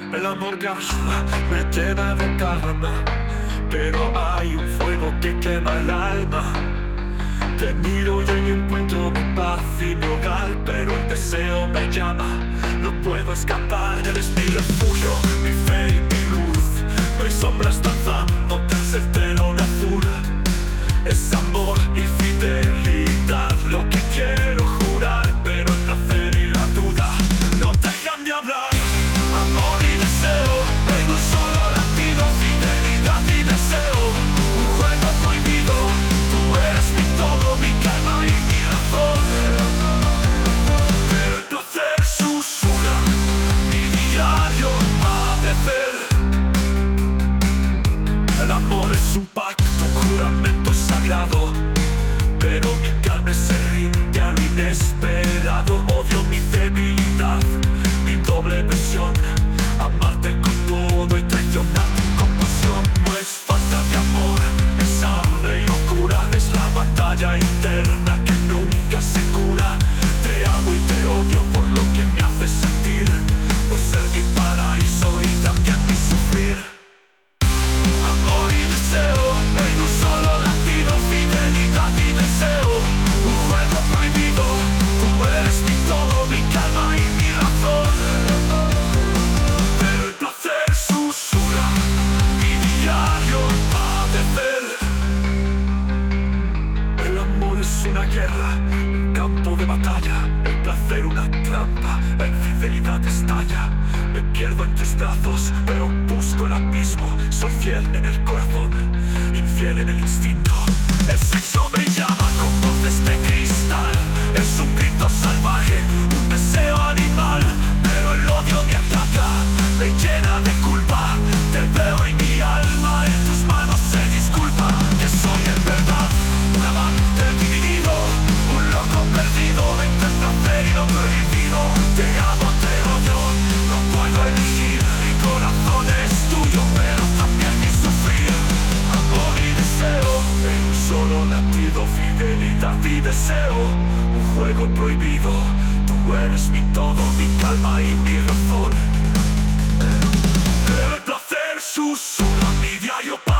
El amor calma, me llena de calma, pero hay un fuego que quema el alma. Te miro y encuentro mi paz y mi hogar, pero el deseo me llama, no puedo escapar. Eres mi refugio, mi fe y mi luz. No hay sombras danzando tras el telón azul. Es amor y fidelidad lo que quiero jurar, pero el placer y la duda no dejan de hablar. Amor y deseo, en un solo latido, fidelidad y deseo. Un juego prohibido, tú eres mi todo, mi calma y mi razón. Pero el placer susurra mi diario amanecer. El amor es un pacto, un juramento sagrado, pero mi carne se rinde a lo inesperado. Odio mi debilidad, mi doble versión, amarte con todo y traicionarte con pasión. No es falta de amor, es hambre y locura, es la batalla interna que nunca se cura. Te amo y te odio por lo que me haces sentir, por ser mi paraíso y también mi sufrir. Amor y deseo, en un solo latido, fidelidad y deseo. Un juego prohibido, tú eres mi todo, mi calma y mi razón. Pero el placer susurra mi diario amanecer. El amor es una guerra, un campo de batalla. El placer una trampa, la infidelidad estalla. Me pierdo en tus brazos, pero busco el abismo. Soy fiel en el corazón, infiel en el instinto. El sexo me llama con voces de cristal. Es un grito salvaje, un deseo animal, pero el odio me ataca, me llena de culpa. Te veo y mi alma en tus manos se disculpa. Que soy en verdad un amante dividido, un loco perdido entre el placer y lo prohibido. Te amo, te odio, no puedo elegir. Mi corazón es tuyo, pero también mi sufrir. Amor y deseo, en un solo latido, fidelidad y deseo. Un juego prohibido, tú eres mi todo, mi calma y mi razón. El placer susurra mi diario.